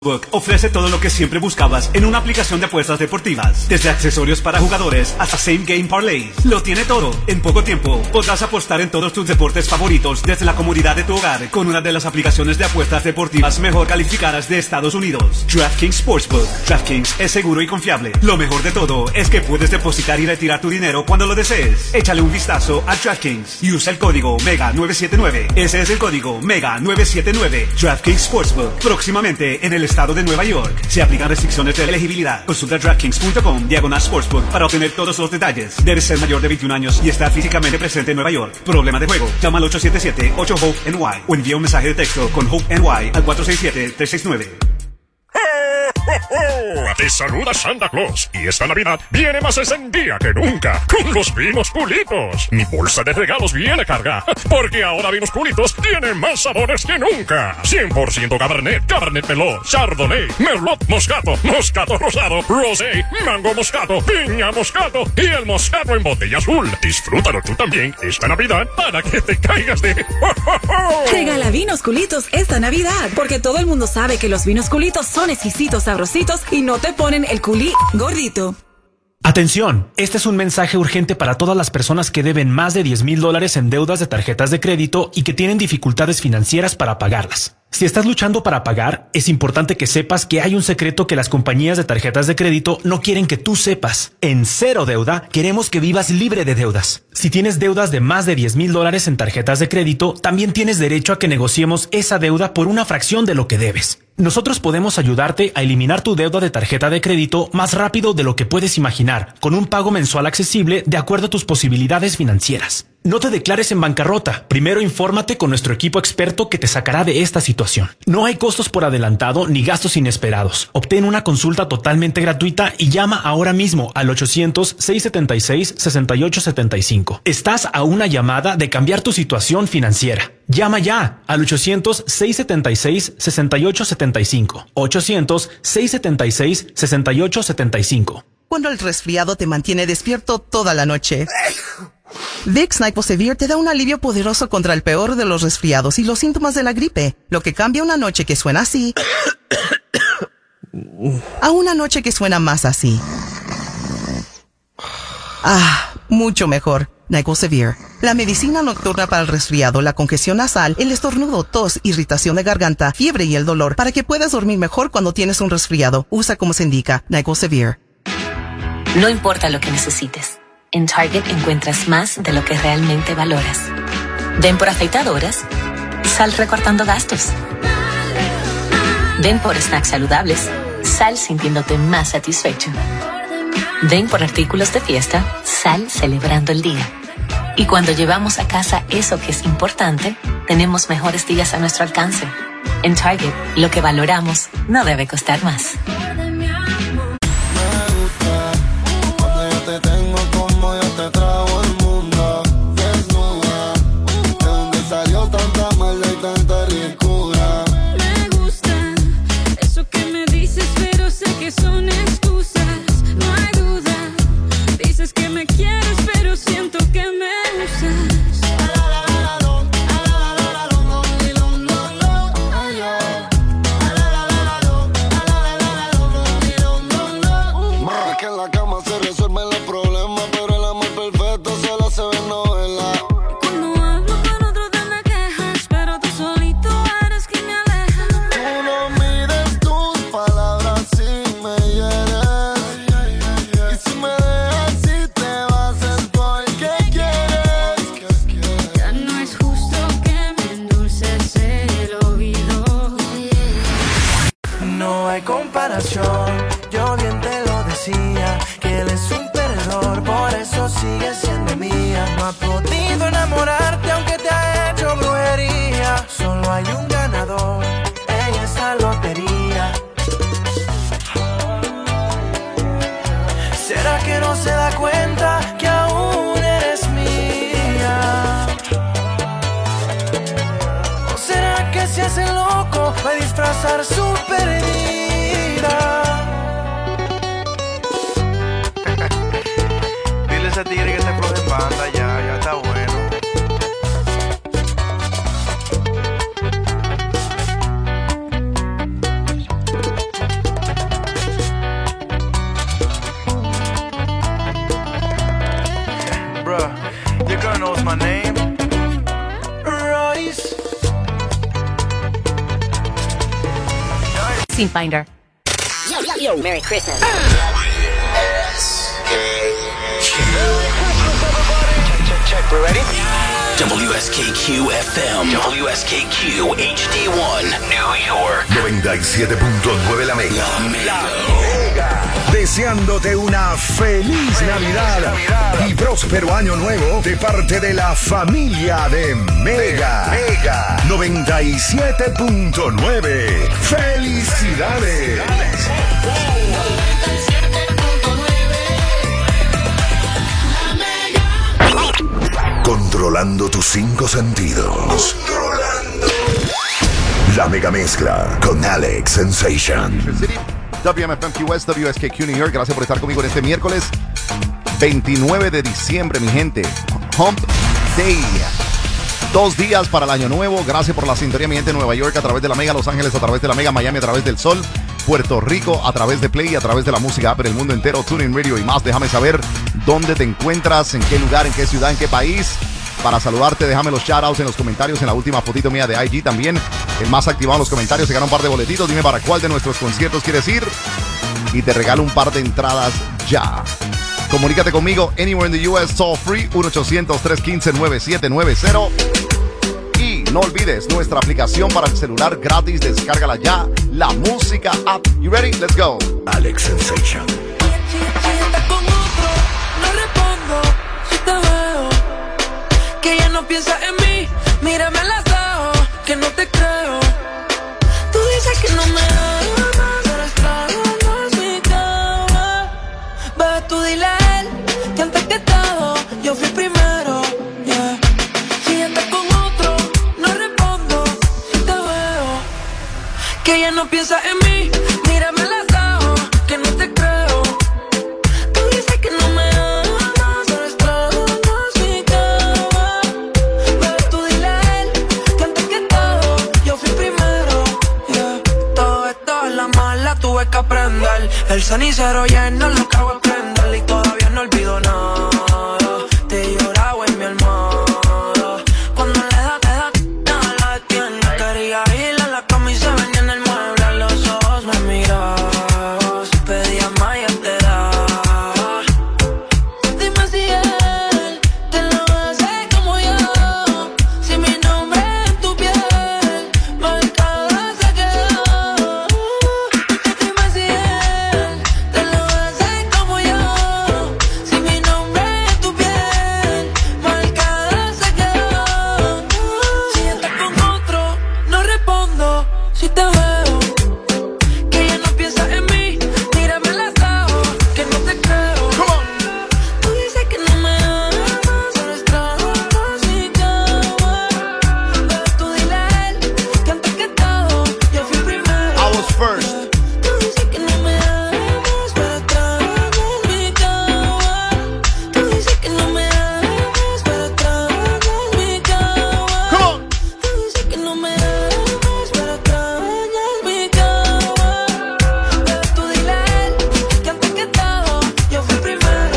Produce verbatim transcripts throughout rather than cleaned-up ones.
Sportsbook ofrece todo lo que siempre buscabas en una aplicación de apuestas deportivas. Desde accesorios para jugadores hasta same game parlays. Lo tiene todo. En poco tiempo podrás apostar en todos tus deportes favoritos desde la comodidad de tu hogar con una de las aplicaciones de apuestas deportivas mejor calificadas de Estados Unidos. DraftKings Sportsbook. DraftKings es seguro y confiable. Lo mejor de todo es que puedes depositar y retirar tu dinero cuando lo desees. Échale un vistazo a DraftKings y usa el código MEGA nueve siete nueve. Ese es el código MEGA nueve siete nueve. DraftKings Sportsbook. Próximamente en el estado de Nueva York. Se aplican restricciones de elegibilidad. Consulta DraftKings punto com diagonal Sportsbook para obtener todos los detalles. Debes ser mayor de veintiún años y estar físicamente presente en Nueva York. Problema de juego. Llama al ocho siete siete ocho hope N Y o envía un mensaje de texto con HOPE N Y al cuatro seis siete tres seis nueve. Te saluda Santa Claus y esta Navidad viene más encendida que nunca con los vinos Culitos. Mi bolsa de regalos viene cargada porque ahora Vinos Culitos tiene más sabores que nunca. cien por ciento Cabernet, Cabernet Merlot, Chardonnay, Merlot Moscato, Moscato Rosado, Rosé, Mango Moscato, Piña Moscato y el Moscato en botella azul. Disfrútalo tú también esta Navidad para que te caigas de... Regala Vinos Culitos esta Navidad porque todo el mundo sabe que los Vinos Culitos son exquisitos, sabrositos y no te ponen el culí gordito. Atención, este es un mensaje urgente para todas las personas que deben más de diez mil dólares en deudas de tarjetas de crédito y que tienen dificultades financieras para pagarlas. Si estás luchando para pagar, es importante que sepas que hay un secreto que las compañías de tarjetas de crédito no quieren que tú sepas. En Cero Deuda, queremos que vivas libre de deudas. Si tienes deudas de más de diez mil dólares en tarjetas de crédito, también tienes derecho a que negociemos esa deuda por una fracción de lo que debes. Nosotros podemos ayudarte a eliminar tu deuda de tarjeta de crédito más rápido de lo que puedes imaginar, con un pago mensual accesible de acuerdo a tus posibilidades financieras. No te declares en bancarrota. Primero infórmate con nuestro equipo experto que te sacará de esta situación. No hay costos por adelantado ni gastos inesperados. Obtén una consulta totalmente gratuita y llama ahora mismo al ochocientos, seiscientos setenta y seis, sesenta y ocho setenta y cinco. Estás a una llamada de cambiar tu situación financiera. Llama ya al ochocientos, seiscientos setenta y seis, sesenta y ocho setenta y cinco. ochocientos, seiscientos setenta y seis, sesenta y ocho setenta y cinco. Cuando el resfriado te mantiene despierto toda la noche. Vicks Nyquosevir te da un alivio poderoso contra el peor de los resfriados y los síntomas de la gripe, lo que cambia una noche que suena así a una noche que suena más así. Ah, mucho mejor. Nyquosevir, la medicina nocturna para el resfriado, la congestión nasal, el estornudo, tos, irritación de garganta, fiebre y el dolor, para que puedas dormir mejor cuando tienes un resfriado. Usa como se indica, Nyquosevir. No importa lo que necesites. En Target encuentras más de lo que realmente valoras. Ven por afeitadoras, sal recortando gastos. Ven por snacks saludables, sal sintiéndote más satisfecho. Ven por artículos de fiesta, sal celebrando el día. Y cuando llevamos a casa eso que es importante, tenemos mejores días a nuestro alcance. En Target, lo que valoramos no debe costar más. Son excusas, no hay duda. Dices que me quieres, pero siento que me usas. Es que en la cama se resuelven los problemas, pero el amor perfecto solo se ve en novela. Cuando hablo con otro te me quejas, pero tú solito eres quien me aleja. Tú no mides tus palabras si me hieres. Y si me dejas, si te vas es porque quieres. Ya no es justo que me endulces el oído. No hay comparación, yo bien te lo decía, que él es un perdedor, por eso sigue siendo mía. No ha podido enamorarte aunque te ha hecho brujería. Solo hay un ganador en esta lotería. ¿Será que no se da cuenta que aún eres mía? ¿O será que se hace loco para disfrazar su pérdida? Dile a ese tigre que se floje en banda, ya, ya está bueno. Scene Finder. Yo, yo, yo, Merry Christmas. We're ready? W S K Q F M, W S K Q H D one, New York. noventa y siete punto nueve La Mega. La Mega. Deseándote una feliz Navidad y próspero año nuevo de parte de la familia de Mega. Mega noventa y siete punto nueve. ¡Felicidades! Controlando tus cinco sentidos. Controlando. La Mega Mezcla con Alex Sensation. W M F M Key West, W S K Q New York. Gracias por estar conmigo en este miércoles veintinueve de diciembre, mi gente. Hump Day. Dos días para el año nuevo. Gracias por la sintonía, mi gente. Nueva York a través de la Mega, Los Ángeles a través de la Mega, Miami a través del Sol, Puerto Rico a través de Play, a través de la música app en el mundo entero, TuneIn Radio y más. Déjame saber dónde te encuentras, en qué lugar, en qué ciudad, en qué país. Para saludarte, déjame los shoutouts en los comentarios. En la última fotito mía de I G también, el más activado en los comentarios, se gana un par de boletitos. Dime para cuál de nuestros conciertos quieres ir y te regalo un par de entradas ya. Comunícate conmigo anywhere in the U S, toll free, uno ochocientos, tres uno cinco, nueve siete nueve cero. Y no olvides nuestra aplicación para el celular gratis. Descárgala ya, la música app. You ready? Let's go. Alex Sensation. Si estás con otro, no respondo. Si te veo, que ya no piensas en mí. Mírame en los ojos, que no te creo. Tú dices que no me amas, pero extrañas mi cama. Bebé, tú dile a él que antes que todo yo fui primero. Yeah. Si estás con otro, no respondo. Si te veo, que ya no piensas en mí. Mírame en los ojos, que no te creo. Tú dices que no me amas, pero extrañas mi cama. Bebé, tú dile a él que antes que todo yo fui primero. Yeah. Todo esto es la mala, tuve que aprender. El cenicero lleno, lo que hago es prender. Y todavía no olvido nada. Te lloraba en mi almohada. Cuando le da, te da, nada la detiene. Quería ir a la cama y se venía en el mueble. A los ojos me mirabas, pedía más y te daba. Dime si él te lo hace como yo. Si mi nombre en tu piel marcada se quedó. Dime si él te lo hace como yo. Si mi nombre en tu piel marcada se quedó. Si estás con otro, no respondo. Si te veo, que ya no piensas en mí. Mírame en los ojos, que no te creo. Tú dices que no me amas, pero extrañas mi cama. Bebé, tú dile a él que antes que todo yo fui primero. I was first. Tú dices que no me amas, pero extrañas mi cama. Tú dices que no me amas, pero extrañas mi cama. Tú dices que no me amas, pero extrañas mi cama. Bebé, tú dile a él que antes que todo yo fui primero.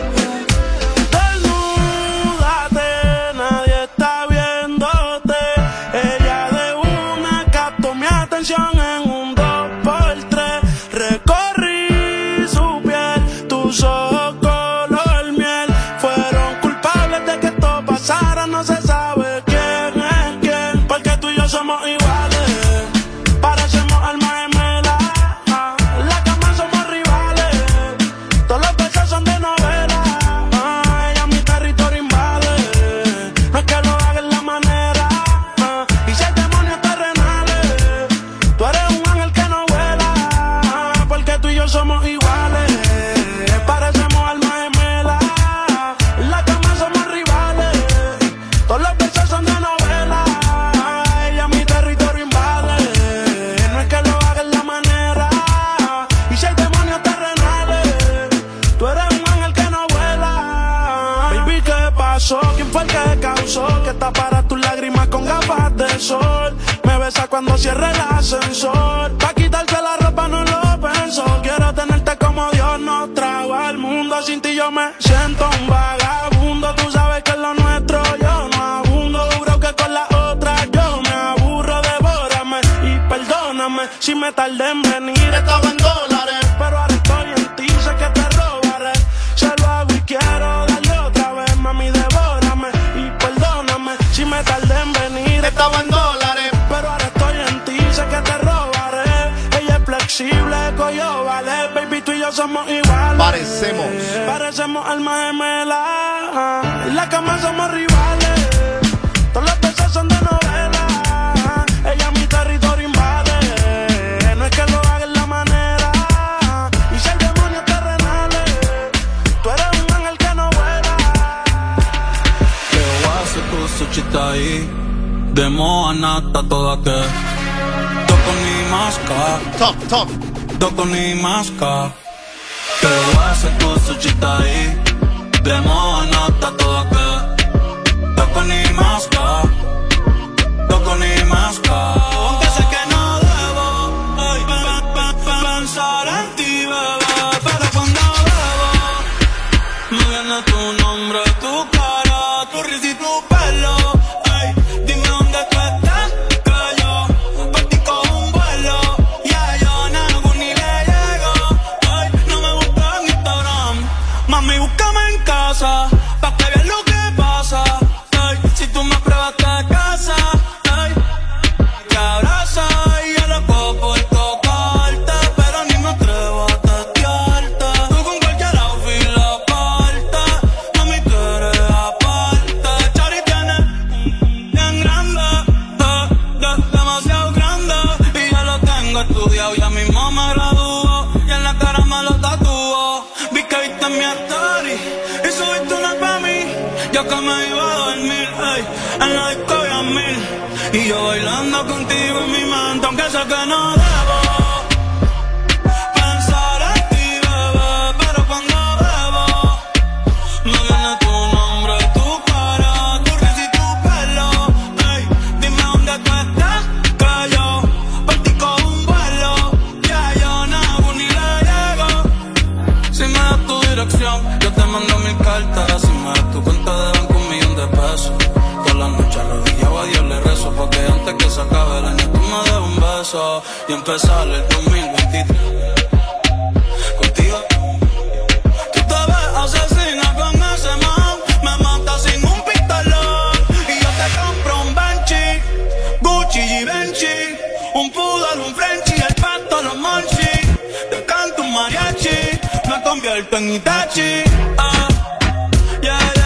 Desnúdate, nadie está viéndote. Ella de una captó mi atención en un dos por tres. Recorrí su piel, tus ojos color miel. Fueron culpables de que esto pasara, no se sabe quién es quién. Porque tú y yo somos iguales, parecemos almas gemelas. En la cama somos rivales, todos los besos son de novela. Ah, ella mi territorio invade, no es que lo haga en la manera. Ah, y si hay demonios terrenales, tú eres un ángel que no vuela. Ah, porque tú y yo somos iguales, parecemos almas gemelas. En la cama somos rivales, todos los besos son de novela. Ah, ella mi territorio invade, no es que lo haga en la manera. Y si hay demonios terrenales, tú eres un ángel que no vuela. Baby, ¿qué pasó? ¿Quién fue el que causó que tapara tus lágrimas con gafas de sol? Me besa cuando cierre el ascensor. Pa' quitarte la ropa no lo pienso. Quiero tenerte como Dios nos trajo al mundo. Sin ti yo me siento un vagabundo. Tú sabes que es lo nuestro, yo no abundo. Juro que con la otra yo me aburro. Devórame y perdóname si me me tardé en venir. Estaba en dólares, pero ahora estoy en ti, sé que te robaré. Se lo hago y quiero darle otra vez, mami, devórame y perdóname si me tardé en venir. Estaba en dólares, pero ahora estoy en ti, sé que te robaré. Ella es flexible, coyo, vale, baby, tú y yo somos iguales. Parecemos. Parecemos almas gemelas, en la cama somos rivales. Todos los besos son de novela, ella mi territorio invade. No es que lo haga en la manera, y si el demonio terrenal, tú eres un ángel que no vuela. Que hace tu suchita ahí, de moanata toda que toco ni masca. Top, top. Toco ni masca. Que hace tu suchita ahí, de moanata toda que toco ni masca. Toco ni masca. Aunque sé que no debo ay, pe, pe, pe, pensar en ti, bebé, pero cuando bebo me viene tu nombre, tu cara, tu risa y tu pelo. Ay, dime dónde tú estás, que yo por ti cojo un vuelo. Ya yo nago ni le llego. Ay, no me busques en Instagram, mami, búscame en casa, pa' que veas lo que pasa. Ay, si tú me pruebas te casa. Te abraza y yo loco por tocarte, pero ni me atrevo a testearte. Tú con cualquier outfit la parte, mami, tú eres aparte. Chari tiene bien grande, eh, de, demasiado grande, y yo lo tengo estudiado, ya mismo me graduó, y en la cara me lo tatuó. Vi que viste mi story y subiste una pa' mí, yo que me iba a dormir, ey, en la disco había mil. Y yo bailando contigo en mi mente, aunque sé que no debo pensar en ti, bebé, pero cuando bebo me viene tu nombre, tu cara, tu risa y tu pelo. Ey, dime dónde tú estás, que yo por ti cojo un vuelo. Ya yo nago ni le llego. Si me das tu dirección, yo te mando mil cartas. Si me das tu cuenta de banco, un millón de pesos. Todas las noches arrodillado a Dios le rezo, porque antes que se acabe el año tú me des un beso y empezar el dos mil veintitrés contigo. Tú te ves asesina con ese man, me mata sin un pistolón, y yo te compro un Benchi, Gucci y Benchi, un poodle, un Frenchie, el pato, los monchis. Te canto un mariachi, me convierto en Itachi. Ah, yeah, yeah.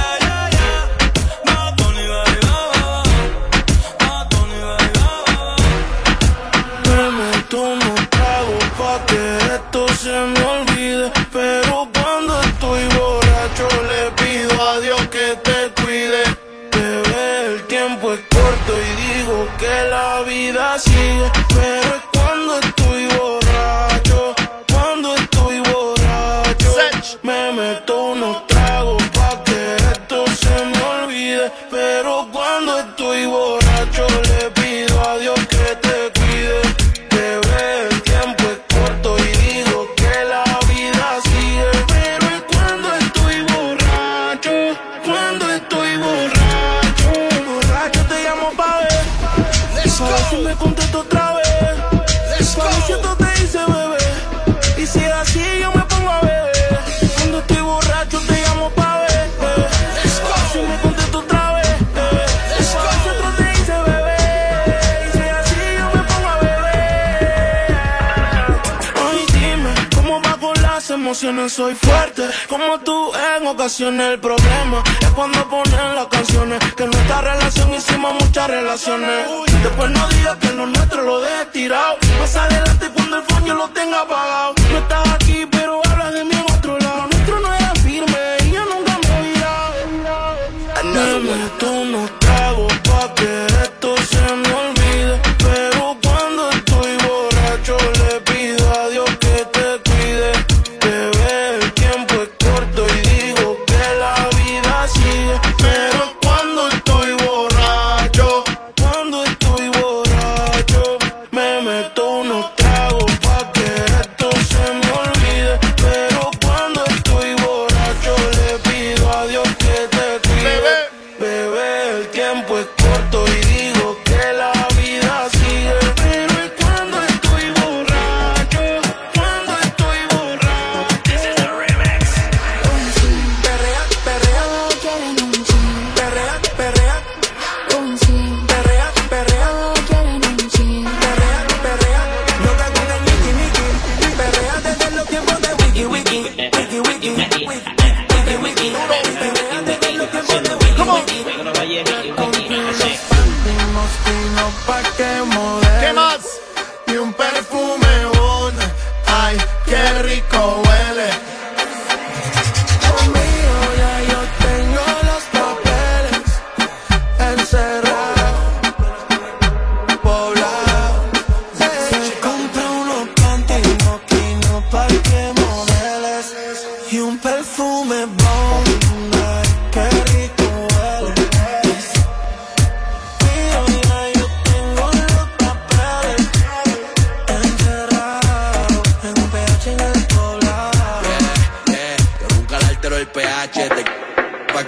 Se me olvide, pero cuando estoy borracho le pido a Dios que te cuide. Bebé, el tiempo es corto y digo que la vida sigue, pero es cuando estoy borracho, cuando estoy borracho, me meto unos tragos pa' que esto se me olvide, pero cuando estoy borracho le pido a Dios que te cuide. Bebé, el tiempo es corto y digo que la vida sigue, pero es cuando estoy borracho, cuando estoy borracho, borracho te llamo pa' ver, pa' ver si me contesto otra vez, pa' ver si esto te dice bebé, y si es así yo me pongo a beber, cuando estoy borracho te llamo pa' ver, pa' ver si me contesto otra vez, pa' ver si esto te dice bebé, y si es así yo me pongo a beber. Ay, dime, ¿cómo va con las emociones? Soy fuerte, como tú en ocasiones. El problema es cuando ponen las canciones, que en nuestra relación hicimos muchas relaciones. Después no digas que lo nuestro lo dejes tirado. Más adelante cuando el phone yo lo tenga apagado. No estás aquí pero hablas de mí en otro lado. Lo nuestro no era firme y yo nunca me he virado. Me meto unos tragos pa' que esto se me olvide, pero cuando estoy borracho le pido a Dios que te cuide. Bebé, el tiempo es corto y digo que la vida sigue, pero cuando estoy borracho, cuando estoy borracho, me meto unos tragos pa' que esto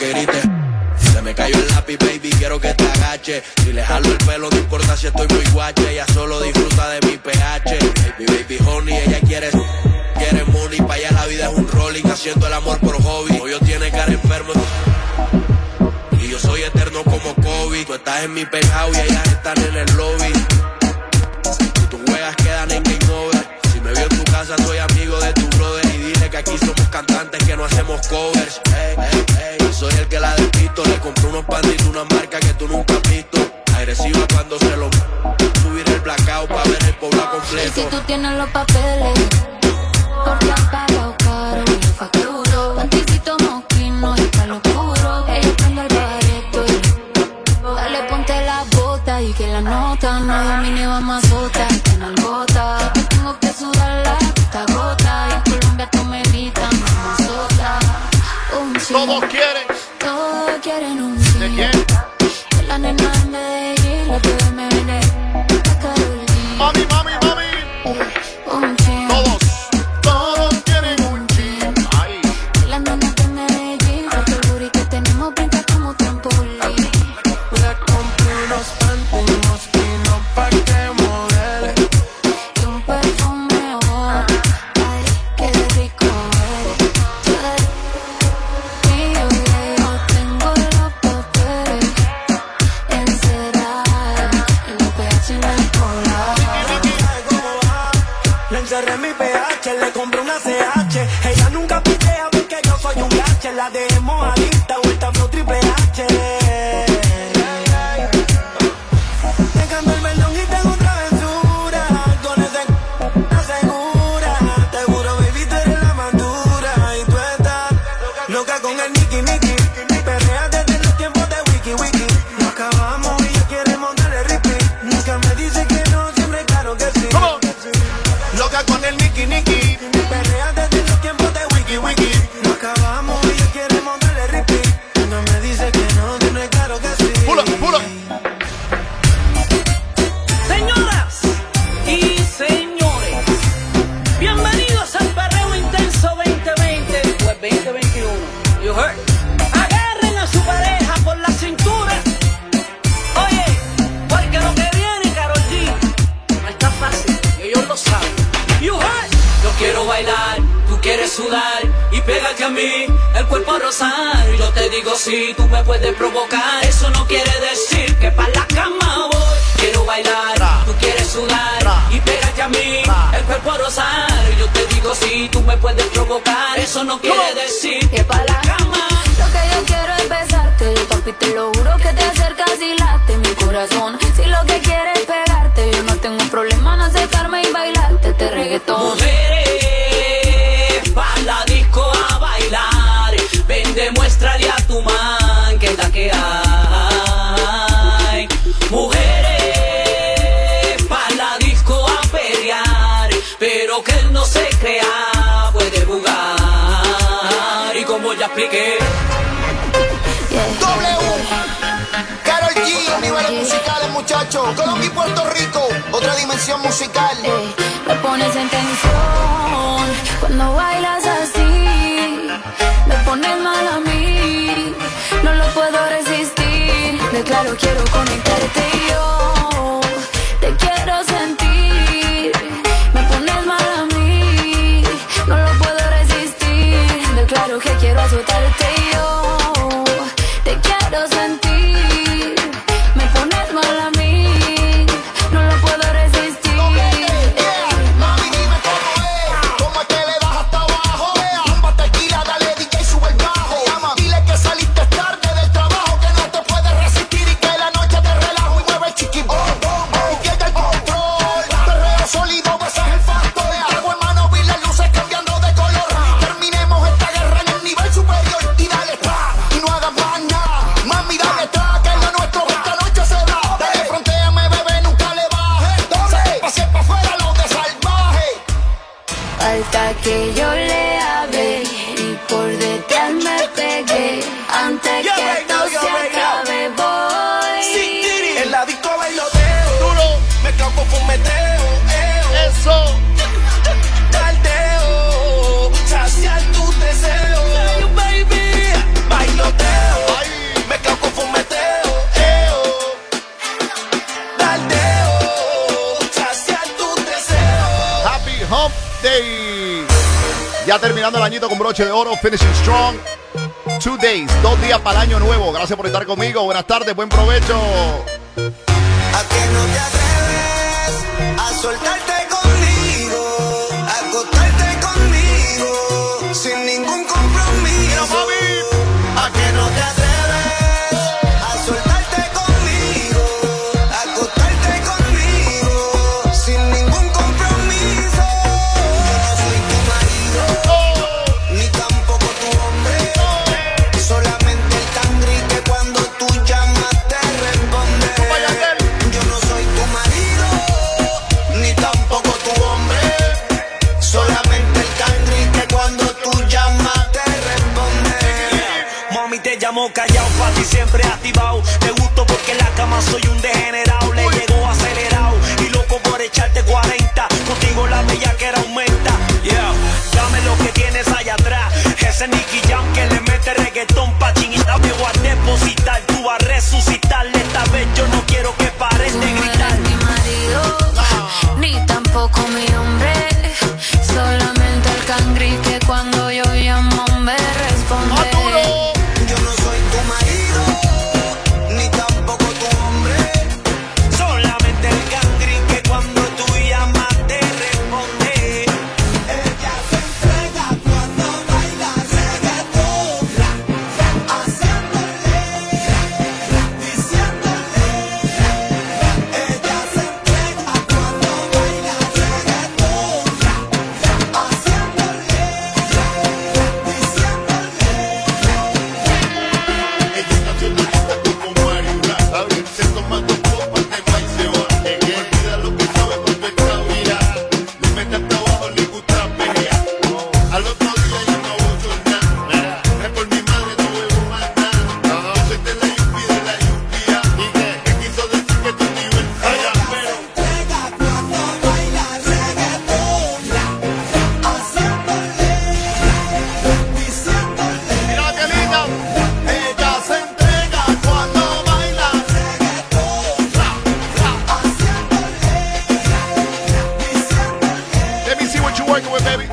que grite. Se me cayó el lápiz, baby, quiero que te agache. Si le jalo el pelo, no importa si estoy muy guache. Ella solo disfruta de mi pH. Baby, baby, honey, ella quiere, quiere money. Pa' allá la vida es un rolling, haciendo el amor por hobby. Hoy yo tiene cara enfermo y yo soy eterno como Kobe. Tú estás en mi penthouse y ellas están en el lobby. Si tus juegas quedan en game over. Si me veo en tu casa, soy amigo de tu brother. Y dile que aquí somos cantantes que no hacemos covers. Ey, ey, ey, yo soy el que la despisto. Le compré unos panditos, una marca que tú nunca has visto. Agresiva cuando se lo subir el blackout pa' ver el pueblo completo. Y si tú tienes los papeles, porque has pagado caro y el facturo. Panticito moquino y palo oscuro. Ella prende el bareto y dale, ponte la bota y que la nota no domine, vamos a sota. En el gota, tengo que sudar la gota a gota. Y en Colombia tú me gritan, mamá sota. Un chin. Todos quieren. Todos quieren un chin. ¿De quién? De la nena de Medellín, la que me viene a Carolina. Mami, mami, mami. Un chin. Todos, todos quieren un chin. Ay. De la nena de Medellín, porque el booty que tenemos brinca como trampolín. Le compré unos panty, unos pinos pa' que modele. Y un perfume, oh, ay, qué rico eres. Y yo, yo tengo los papeles encerrados en los pechos en el colado. Le encerré mi pH, le compré una C H. Ella nunca pitea porque yo soy un gache. La de mojadita, vuelta flow triple H. Te cambio el perdón y tengo otra aventura. Con ese asegura. Te juro, baby, tú eres la madura. Y tú estás loca con el Nicky Nicky. Perrea desde los tiempos de Wiki Wiki. Nos acabamos y ella quiere montarle repeat. Nunca me dice que no, siempre claro que sí. Loca con el Nicky Nicky. Perrea desde los tiempos de Wiki Wiki. Nos acabamos y ella quiere montarle repeat. No me dice que no, siempre claro que sí. Pulo, pulo. Señoras y señores, bienvenidos al Perreo Intenso veinte veinte, pues veinte veintiuno. You heard? Agarren a su pareja por la cintura. Oye, porque lo que viene, Karol G, no está fácil, y ellos lo saben. You heard? Yo quiero bailar, tú quieres sudar y pégate a mí, el cuerpo a rozar. Yo te digo si tú me puedes provocar, eso no quiere decir que pa' la cama voy. Quiero bailar, tú quieres sudar y pégate a mí, el cuerpo a rozar. Yo te digo si tú me puedes provocar, eso no quiere decir que pa' la cama. Lo que yo quiero es besarte, papi, te lo juro que te acercas y late mi corazón. Si lo que quieres es pegarte, yo no tengo problema en acercarme y bailarte este reggaetón. Mujeres, pa' la disco a bailar, ven, demuéstrale a tu man que es la que hay. Mujeres, pa' la disco a pelear, pero que él no se crea, puede jugar. Y como ya expliqué, W, Karol G, niveles musicales, muchachos. Colombia y Puerto Rico, otra dimensión musical. Ey, me pones en tensión cuando bailas así. Me pones mal a mí, no lo puedo resistir. Declaro, quiero conectarte y yo te quiero sentir. Me pones mal a mí, no lo puedo resistir. Declaro que quiero azotarte y yo te quiero sentir. Me pones mal a mí, no lo puedo resistir. Mami, dime cómo es, cómo es que le das hasta abajo. Bomba, tequila, dale D J, sube el bajo. Dile que saliste tarde del trabajo, que no te puedes resistir y que la noche te relajo y mueve chiqui bom, bom, bom. Y pierde el control, perreo sólido, ese es el factor. Trago en mano, vi las luces cambiando de color. Terminemos esta guerra en el nivel superior y dale tra, y no hagas más nada. Mami, dale tra, que lo nuestro esta noche se da. Dale, frontéame, bebé, nunca le bajes. Pase pa' afuera lo de salvaje. Falta que yo le hable y por detrás me pegué. Antes You que already know, esto you se already know. acabe voy. Sí, Tiri. En la disco bailoteo, duro, mezclado con fumeteo, eo. Eso. Caldeo, saciar tus deseos, baby, bailoteo. Day. Ya terminando el añito con broche de oro, finishing strong. Two days, dos días para el año nuevo. Gracias por estar conmigo. Buenas tardes, buen provecho. ¿A que no te atreves a soltarte conmigo? A acostarte conmigo sin ningún compromiso. ¿A que no te atreves a soltarte conmigo? A acostarte conmigo sin ningún compromiso. Yo no soy tu marido, ni tampoco tu hombre. Solamente el cangri que cuando tú llamas te responde. Yo no soy tu marido, ni tampoco tu hombre. Solamente el cangri que cuando tú llamas te responde. Mami, te llamo callado, pa' ti siempre activado. Te gusto porque en la cama soy un degenerado. Le llego acelerado y loco por echarte cuarenta. Contigo la bellaquera aumenta. Yeah, dame lo que tienes allá atrás. Ese Nicky Jam que le mete reggaetón pa' chinita. Me voy a depositar, tú vas a resucitar. Esta vez yo no quiero que pares de gritar. Mi marido, ni tampoco mi hombre. Solamente el cangri que cuando yo llamo me responde. Yo no soy tu marido, ni tampoco tu hombre. Solamente el cangri que cuando tú llamas te responde. Ella se entrega cuando baila reggaetón, haciéndole, diciéndole. Ella se entrega cuando baila reggaetón, haciéndole, Let me see what you're working with, baby.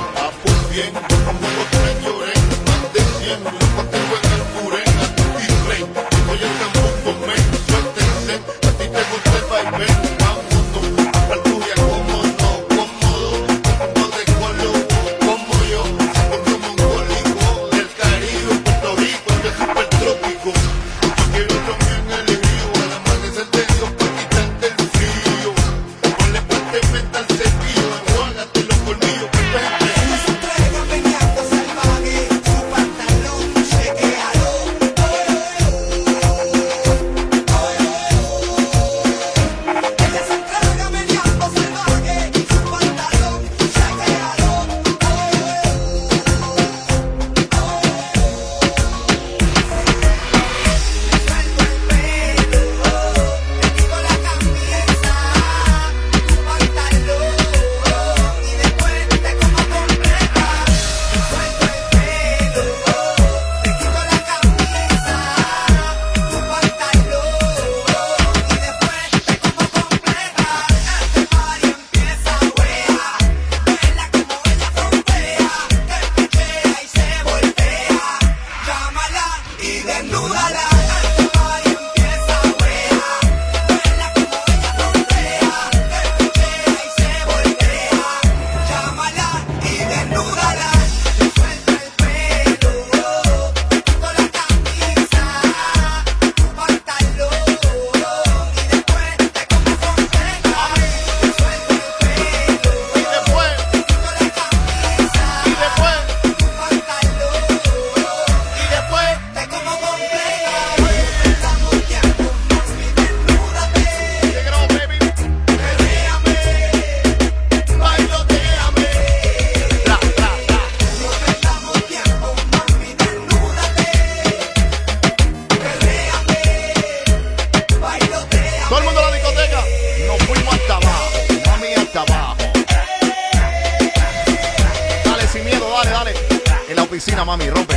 oficina, mami, rompe.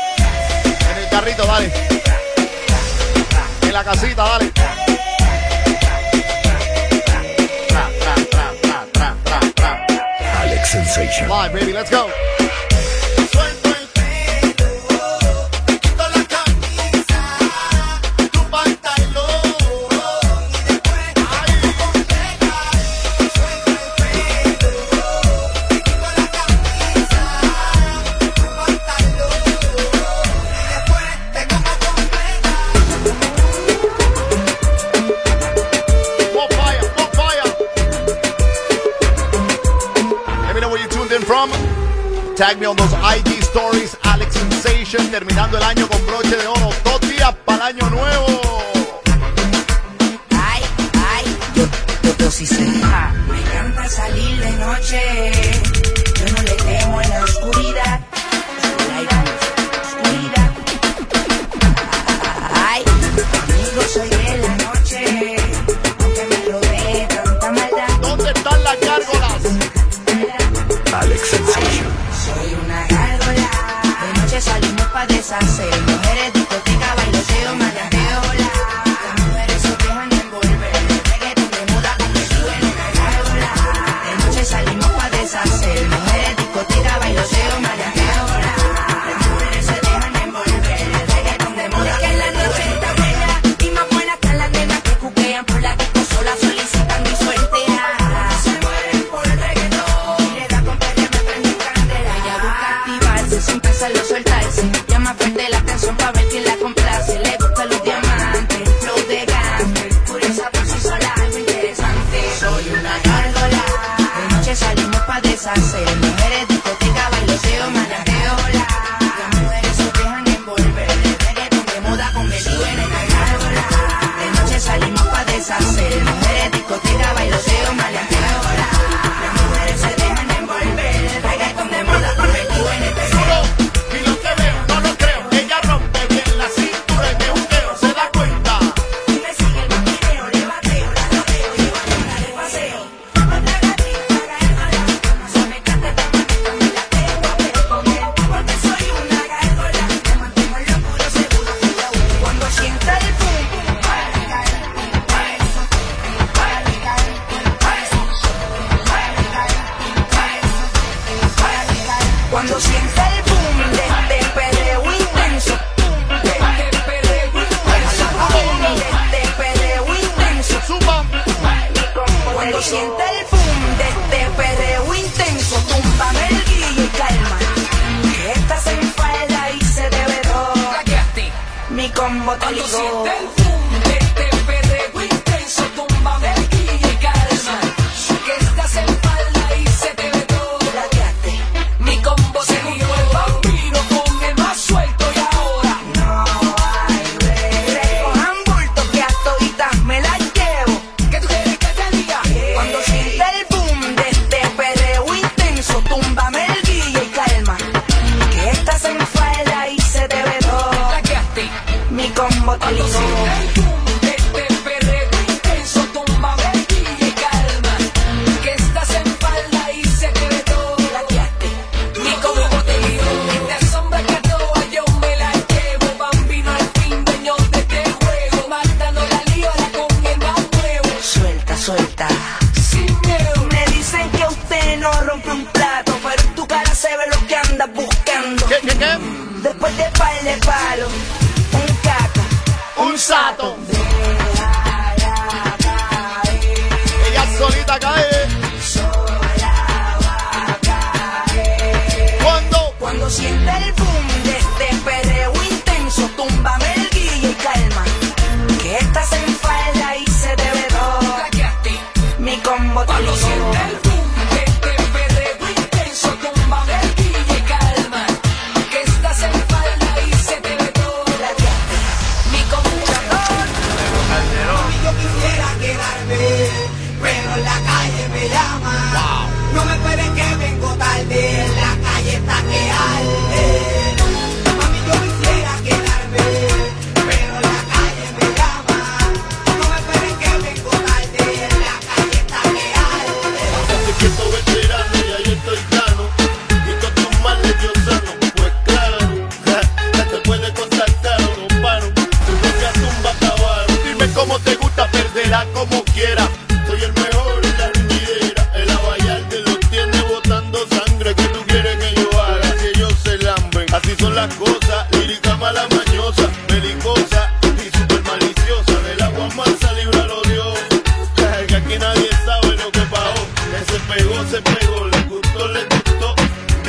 En el carrito, dale. En la casita, dale. Alex Sensation. Live, baby, let's go. Tag me on those I G stories, Alex Sensation, terminando el año con broche de oro, dos días para el año nuevo. Ay, ay, yo, yo, yo sí sé. Me encanta salir de noche, yo no le temo en la oscuridad. Oscuridad. Ay, amigo, soy de la noche, aunque me rodee tanta maldad. ¿Dónde están las gárgolas? Alex Sensation. Soy una gárgola, de noche salimos pa' deshacer. Mujeres, discoteca, bailoteo, maleanteo, las mujeres se dejan envolver. Reggaeton de moda convertido en una gárgola. De noche salimos pa' deshacer. Mujeres, discoteca, bailoteo, maleanteo, las mujeres se dejan envolver. Reggaeton de moda. Es que la noche está buena y más buena están las nenas que cuquean por la disco sola, solicitan mi suerte. Se mueren por el reggaetón y le da con perder, me prenden candela. Ella busca activarse sin pensarlo, soltarse. Llama fuerte la atención pa' ver quién la complace. Le gustan los diamantes, flow de gangster. Curiosa por sí sola, algo interesante. Soy una gárgola, de noche salimos pa' deshacer. Mujeres, discoteca, bailoteo, maleanteo, las mujeres se dejan envolver. Reggaeton de moda convertido en una gárgola. De noche salimos pa' deshacer. Mujeres, discoteca, bailoteo, maleanteo, las mujeres se dejan envolver. Reggaeton de moda convertido en una gárgola. Y lo que veo, no lo creo. Ella rompe bien la cintura y de juqueo, ¿se da cuenta? Y me sigue el maquineo, le bateo, la rodeo, llevo a luna de paseo. Otra gatita, gárgola, no se me cante tan bonita, me la tengo a ver con él. Porque soy una gárgola, me mantengo en lo puro, seguro que la uno. Cuando sienta el boom, para caer, para eso, para caer, para eso, para caer, para eso, para caer. Cuando sienta el boom de este perreo intenso, de este perreo intenso, de este perreo intenso, cuando sienta el boom de este perreo intenso, túmbame el guillo y calma, que estás en falda y se te ve todo, mi combo te Cuando ligó. siente el boom de este perreo intenso, túmbame el guille y calma, que estás en falda y se te ve todo. Mi combo se dio el vampiro con el más suelto y ahora No hay break. Recojan bultos que a toditas me las llevo. ¿qué tú quieres que te diga? Cuando sienta el boom de este perreo intenso, túmbame el guille y calma, que estás en falda y se te ve todo. Flaqueaste. Mi combo te Cuando ligó. siente el boom de este perreo intenso, túmbame el guille y calma, que estás en falda y se te ve todo. Mi combo te dio. Esta sombra que a todas yo me la llevo. Bambino al fin, dueño de este juego, matando la liola con el más nuevo. Suelta, suelta. Sin miedo. Me dicen que usted no rompe un plato, pero en tu cara se ve lo que andas buscando. ¿Qué, qué, qué? Después de par de palo, un caca, Un sato.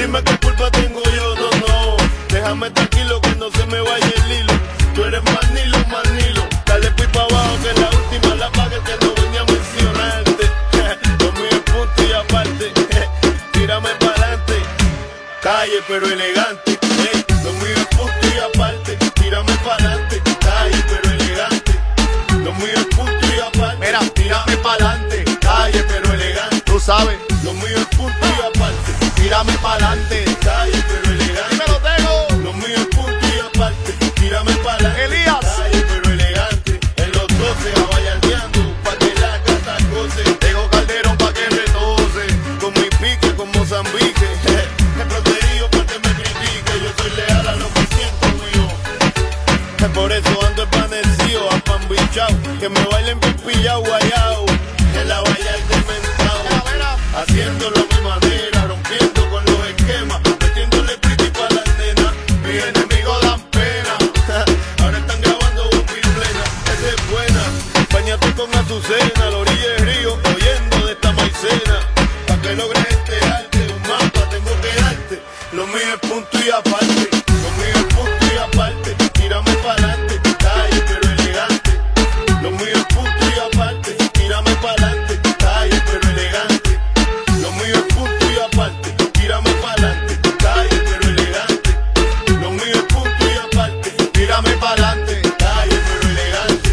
Dime qué culpa tengo yo, no, no. Déjame tranquilo que no se me vaya el hilo. Tú eres más Nilo, más Nilo. Dale pipa abajo que la última la paga que no venía a mencionarte. Lo mío es punto y aparte. Tírame pa'lante. Calle pero elegante. Hey, lo mío es punto y aparte. Tírame pa'lante. Calle pero elegante. Lo mío es punto y aparte. Mira, tírame pa'lante. Calle pero elegante. Tú sabes. Lo mío es punto y aparte. Tírame pa'lante. Calle pero elegante. Me lo tengo. Lo mío es punto y aparte. Tírame pa'lante. Elías. Calle pero elegante. En los doce avallanteando pa' que la gata goce. Tengo Calderón pa' que retose. Con mi pique con Mozambique. He protegido pa' que me critique. Yo soy leal a lo que siento mío. Por eso ando espanecido, apambichao. Que me bailen bien pillao, guayao. En la valla el dementao. Haciéndolo a mi manera, rompiendo con los esquemas. Metiéndole pretty pa' las nenas. Mis enemigos dan pena. Ahora están grabando bomba y plena. Esa es buena. Báñate con Azucena, a la orilla del río, oyendo de esta maicena. Pa' que logres este arte, un mapa tengo que darte. Lo mío es punto y aparte. Lo mío es punto y aparte. Tírame pa'lante, calle pero elegante. Lo mío es punto y aparte. Tírame pa'lante, calle pero elegante. Lo mío es punto y aparte. Tírame pa'lante, calle pero elegante. Lo mío es punto y aparte. Tírame pa'lante. Calle pero elegante.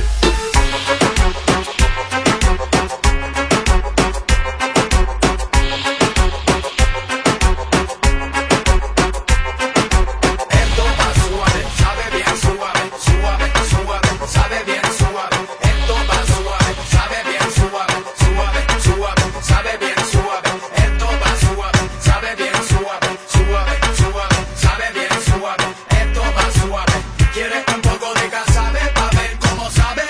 Esto va suave, sabe bien suave, suave, suave, sabe bien suave. Esto va suave, sabe bien suave, suave, suave, sabe bien suave. Esto va suave, sabe bien suave, suave, suave, sabe bien suave. Esto va suave. ¿Quieres un poco de casabe pa' ver cómo sabe?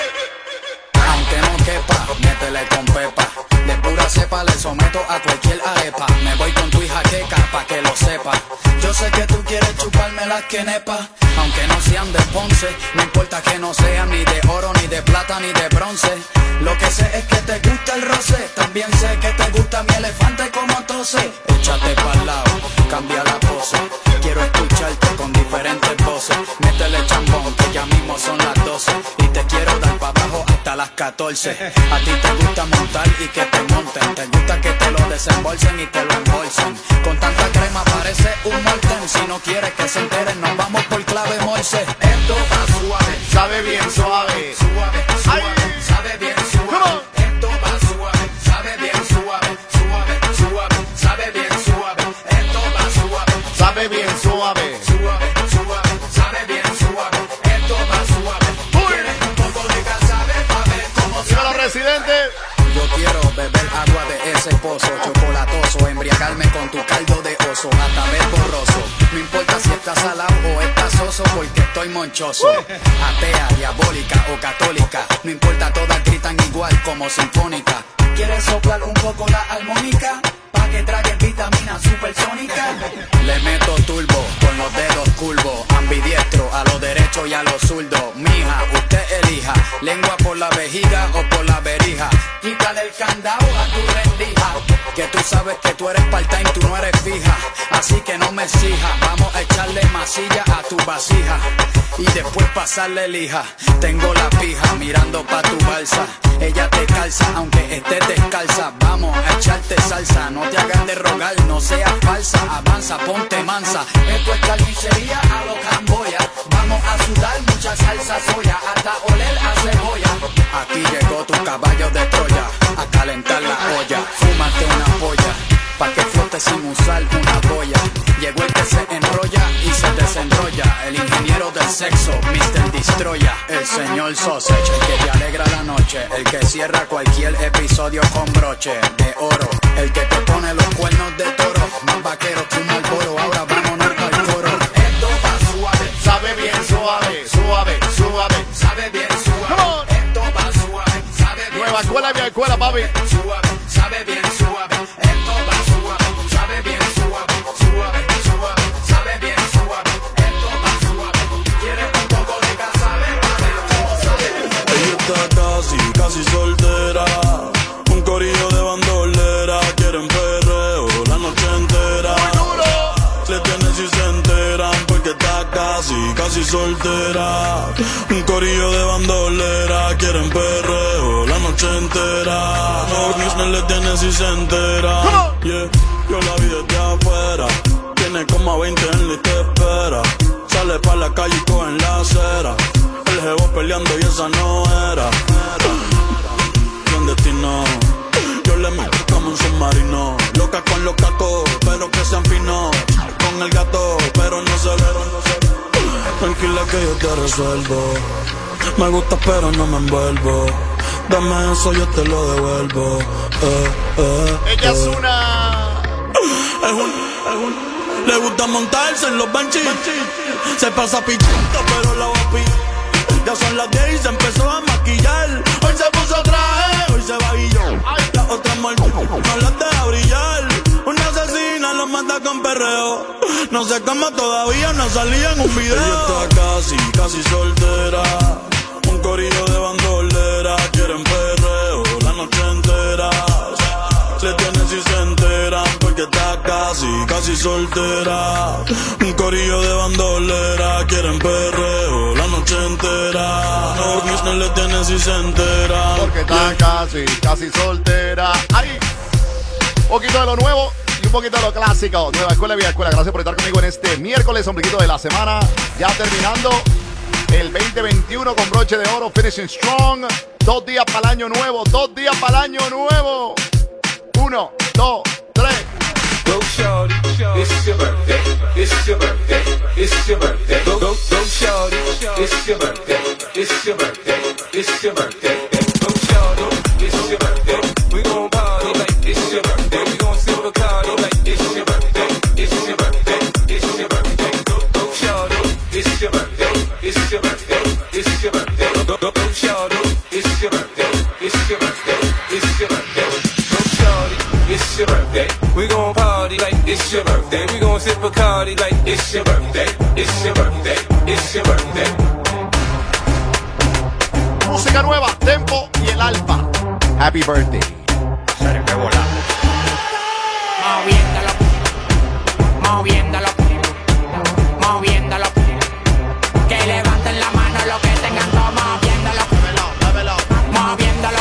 Aunque no quepa, métele con pepa. De pura cepa le someto a cualquier arepa. Me voy con tu hija queca pa' que lo sepa. Yo sé que tú quieres chuparme las quenepas, aunque no sean de Ponce. No importa que no sean ni de oro, ni de plata, ni de bronce. Lo que sé es que te gusta el roce. También sé que te gusta mi elefante como tose. Échate pa'l lado, cambia la pose. Quiero escucharte con diferentes voces. Métele chambón que ya mismo son las doce. Y te quiero dar pa' abajo hasta las catorce. A ti te gusta montar y que te monten. Te gusta que te lo desembolsen y te lo embolsen. Con tanta crema parece un molten. Si no quieres que se enteren, nos vamos por clave Morse. Esto va suave, Sabe bien suave. suave, suave, sabe bien suave. Esto va suave, sabe bien suave, suave, suave, sabe bien suave. Esto va suave, Sabe bien suave. suave, suave, sabe bien suave. Esto va suave. ¿Quieres un poco de casabe pa' ver cómo Dímelo, sabe? residente. Yo quiero beber agua de ese pozo, chocolatoso, embriagarme con tu caldo de oso, hasta ver borroso. No importa si estás salado o estás soso, porque estoy monchoso. Atea, diabólica o católica, no importa, todas gritan igual como sinfónica. ¿Quieres soplar un poco la armónica? Pa' que tragues vitamina supersónica. Le meto turbo con los dedos curvos, ambidiestro a lo derecho y a lo zurdo. Mija, usted elija, lengua por la vejiga o por la verija. Quítale el candado a tu rendija, que tú sabes que tú eres part-time, tú no eres fija. Así que no me exijas, vamos a echarle masilla a tu vasija y después pasarle lija. Tengo la pija mirando pa' tu balsa. Ella te calza aunque estés descalza. Vamos a echarte salsa, no te hagas de rogar, no seas falsa. Avanza, ponte mansa. Esto es carnicería a lo Camboya. Vamos a sudar mucha salsa soya, hasta oler a cebolla. Aquí llegó tu caballo de Troya, a calentar la olla. Fúmate una polla, pa' que flote sin usar una boya. Llegó el que se enrolla y se desenrolla, el ingeniero del sexo, mister Destroya. El señor Sausage, el que te alegra la noche, el que cierra cualquier episodio con broche de oro, el que te pone los cuernos de toro, más vaquero que un Marlboro. Ahora vámonos al coro. Esto va suave, Sabe bien suave. Suave, suave. sabe bien suave. Esto va suave, sabe bien Nueva escuela, vieja escuela, papi. suave, sabe bien suave. Esto va suave, sabe bien suave, suave, suave, sabe bien suave. Esto va suave. ¿Quieres un poco de casabe? Pa' ver cómo sabe. Ella está casi, casi soltera. Un corillo de bandolera. Quieren perreo la noche entera. casi, casi soltera. Un corillo de bandolera, quieren perreo la noche entera. No, Disney le tiene si se entera. Yeah, yo la vi desde afuera. Tiene como veinte en la y te espera. Sale pa' la calle y coge en la acera. El jevo peleando y esa no era. Con destino, yo le meto como un submarino. Loca con los cacos, pero que sean finos. Con el gato, pero no se ve. Tranquila que yo te resuelvo. Me gusta pero no me envuelvo. Dame eso, yo te lo devuelvo. Eh, eh, Ella eh. es una... Es un, es un... Le gusta montarse en los benches. Se pasa pichando, pero la va a pillar. Ya son las diez y se empezó a maquillar. Hoy se puso traje, hoy se va guillón. Las otras muertas no las deja brillar. Una asesina los manda con perreo. No sé cómo todavía no salía en un video. Ella está casi, casi soltera. Un corillo de bandolera. Quieren perreo la noche entera. Le tienen si se enteran porque está casi, casi soltera. Un corillo de bandolera, quieren perreo la noche entera. No, Disney le tienen si se enteran porque está casi, casi soltera. ¡Ay! Un poquito de lo nuevo y un poquito de lo clásico. Nueva escuela, vieja escuela. Gracias por estar conmigo en este miércoles, ombliguito de la semana. Ya terminando el veinte veintiuno con broche de oro, finishing strong. Dos días para el año nuevo, dos días para el año nuevo. Uno, dos, tres. Go shorty, it's your birthday, it's your birthday, it's your birthday. Go, go, go shorty, it's your birthday, it's your birthday, it's your birthday. Go shorty, it's your birthday. We gon' party like it's your birthday. We gon' sip a Bacardi like it's your birthday, it's your birthday, it's your birthday. Go, go shorty, it's your birthday, it's your birthday, it's your birthday. Go, go, go shorty, it's your birthday, it's your birthday, it's your birthday. It's your birthday. We gon' party like it's your birthday. We gon' sip Bacardi like it's your birthday. It's your birthday. It's your birthday. Música nueva, Tempo y el Alfa. Happy birthday. Moviéndolo, moviéndolo, moviéndolo. Que levanten la mano los que tengan todo moviéndolo. Moviéndolo, moviéndolo.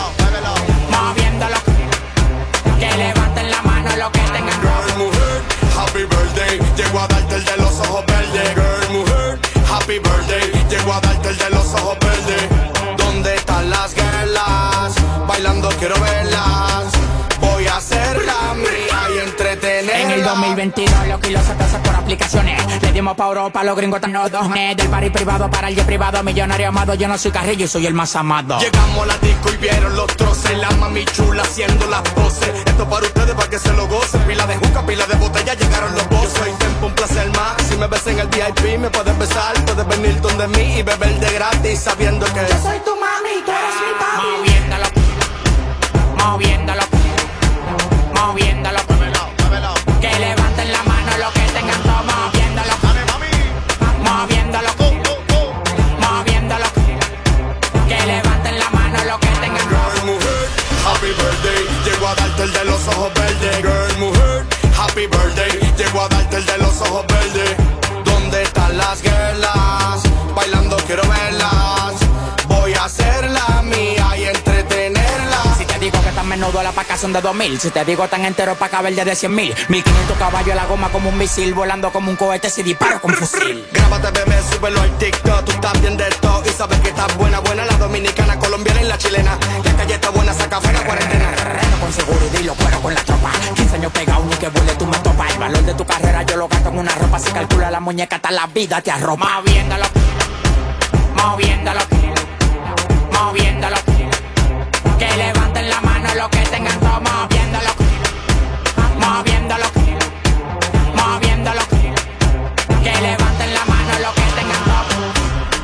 Que levanten la mano los que tengan. Girl, mujer, happy birthday. Llego a darte el de los ojos verdes. Girl, mujer, happy birthday. Llego a darte el de los ojos verdes. ¿Dónde están las girlas? Bailando quiero verlas. Voy a hacerla mía y entretenerla. En el dos mil veintidós los kilos se pasan por aplicaciones. Le dimos pa' Europa, los gringos están los dos. Del party privado para el jet privado. Millonario amado, yo no soy Carrillo y soy el más amado. Llegamos a la disco y vieron los troces. La mami chula haciendo las poses. Esto para ustedes, para que se lo gocen. Pila de juca, pila de botella, llegaron los bosses. Soy Tempo, un placer más. Si me ves en el V I P, me puedes besar. Puedes venir donde mí y beber de gratis, sabiendo que yo soy tu mami, tú eres mi papi. Moviéndolo, moviéndolo, moviéndolo. Que levanten la mano los que tengan todo moviéndolo. Moviéndolo, moviéndolo. Que levanten la mano los que tengan. Girl, mujer, happy birthday. Llego a darte el de los ojos verdes. Girl, mujer, happy birthday. Llego a darte el de los ojos verdes. ¿Dónde están las girlas? Bailando quiero verlas. Voy a hacerla mía y entretenerla. Si te digo que tan menudo la paca son de dos mil. Si te digo tan entero pa' caber de cien mil. Mil quinientos caballos a la goma como un misil. Volando como un cohete si disparo con fusil. Grábate bebé, súbelo al TikTok. Tú estás bien de todo y sabes que estás buena, buena. La dominicana, colombiana y la chilena. La calle está buena, saca fuera cuarentena. Con seguridad y lo cuero con la tropa. quince años pegado, ni que vuele tú me topas. El valor de tu carrera yo lo gasto en una ropa. Si calcula la muñeca hasta la vida te arropa. Moviéndolo, moviéndolo, moviéndolo. Que levanten la mano los que tengan todo moviéndolo. Moviéndolo, moviéndolo. Que levanten la mano los que tengan todo.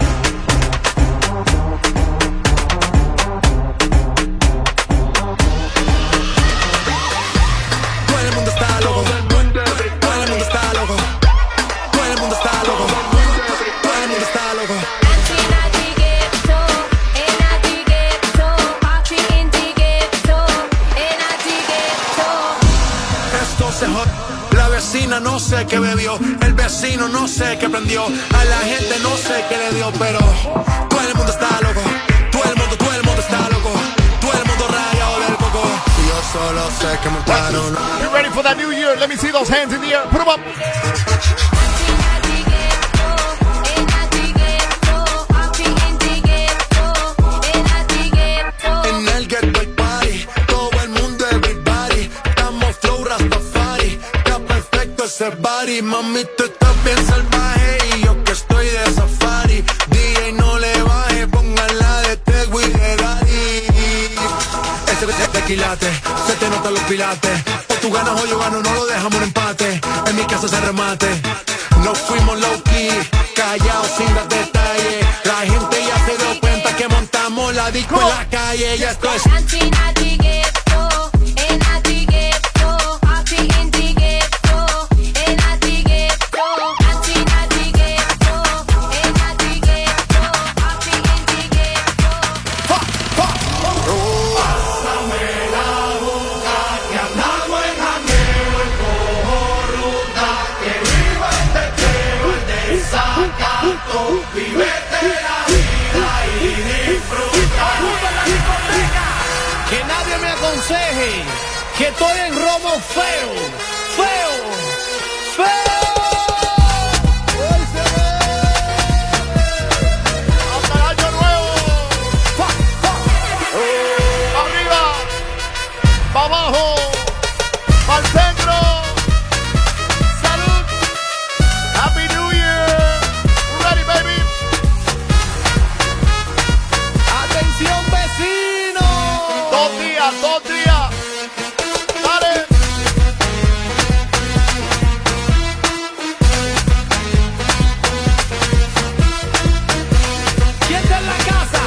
Todo el mundo está loco. Todo el mundo está loco. Todo el mundo está loco. Todo el mundo está loco. Energy no sé qué bebió. El vecino no sé qué prendió. A la gente no sé qué le dio, pero todo el mundo está loco. Todo el mundo, todo el mundo está loco. Todo el mundo rayado del coco. Y yo solo sé que montaron. You ready for that new year? Let me see those hands in the air. Put them up. En el ghetto hay party, todo el mundo, everybody. Estamos flow Rastafari, está perfecto ese body. Mami, tú estás bien salvaje y yo que estoy de safari. D J no le baje, póngala de Tego y de Daddy. Ese de tequilate, se te notan los pilates. O tú ganas o yo gano, no lo dejamos en empate. En mi casa se remate. Nos fuimos low key, callados sin dar detalles. La gente ya se dio cuenta que montamos la disco en la calle. Ya esto es que nadie me aconseje que estoy en robo feo, feo, feo. Hasta el año nuevo. Arriba, para abajo, para el centro. Salud. Happy New Year. Ready, baby. Atención, vecino. Dos días, dos días. Dale. ¿Quién está en la casa?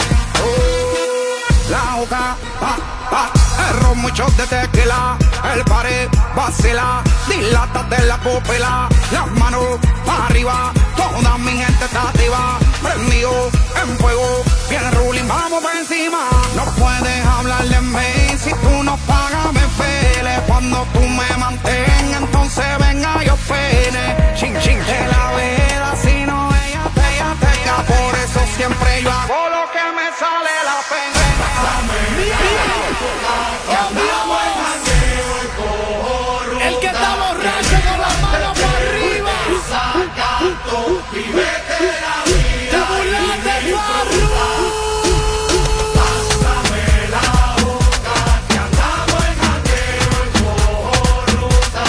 La hoja, pa, pa, el ron, muchos de tequila, el pared vacila, dilátate la pupila, las manos para arriba, toda mi gente está activa, prendido en fuego, bien ruling, vamos por encima. No puedes hablar de mí si tú no pagas, me pele, cuando tú me mantengas, entonces venga yo pene, chin chin que la veda, si no ella te, ella te, ella, por eso siempre yo hago lo que me sale la pena. El que está borracho con las manos para arriba. Te burlaste, Farru. Pásame la boca, que andamos en jangueo en cojo ruta.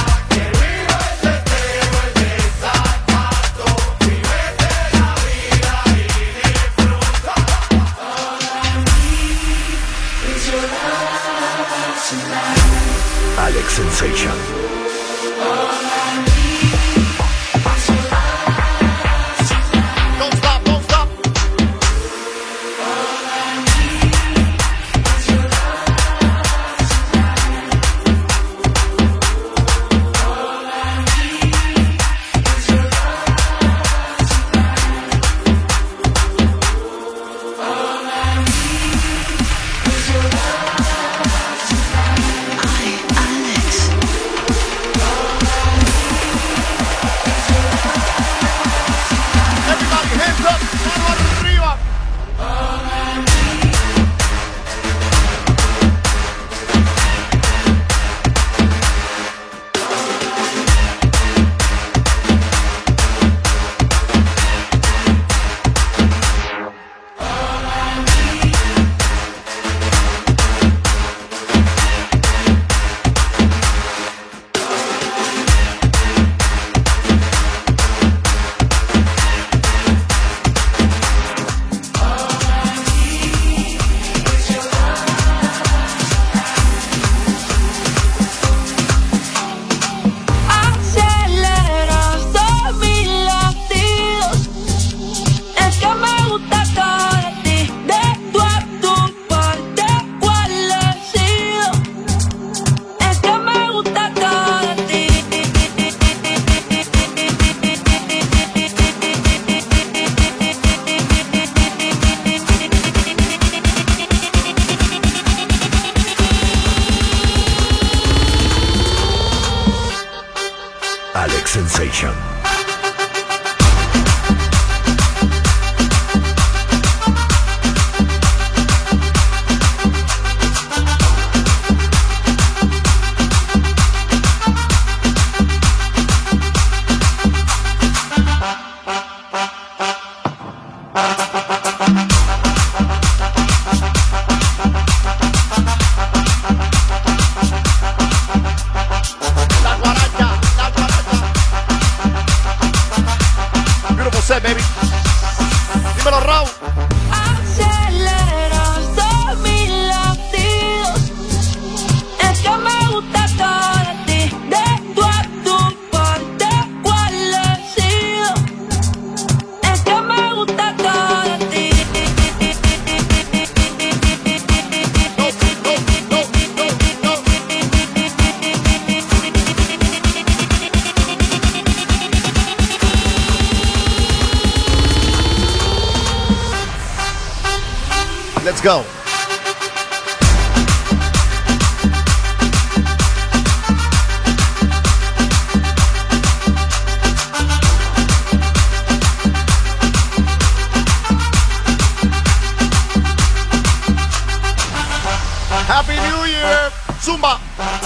Music Sensation. Baby. Dímelo, Raúl. Aceleras mis latidos. Es que me gusta todo de ti. De tu a tu parte, ¿cuál he sido? Es que me gusta todo de ti. Let's go. Happy New Year, Zumba.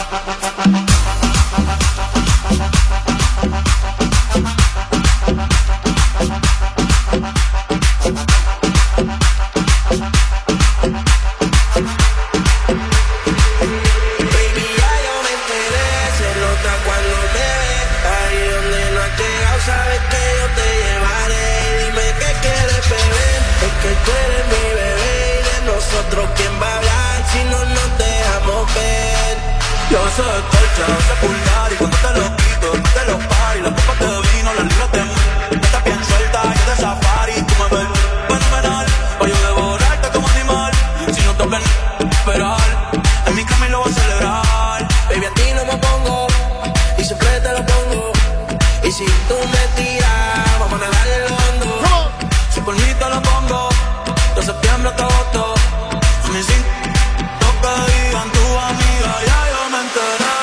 ¿Quién va a hablar si no nos dejamos ver? Yo soy colcha, soy pulgar y cuando te lo quito, no te lo pari. Las copas de vino, las libras de mu. Estás bien suelta, yo de safari. Tú me ves fenomenal, pa' yo devorarte como animal. Si no te ven esperar, en mi cama y lo voy a celebrar. Baby, a ti no me pongo, y siempre te lo pongo. Y si tú me tiras, vamos a nadar en lo hondo. Si por mí te lo pongo, de septiembre hasta agosto. A mí sin toque digan tu amiga, ya yo me enteré.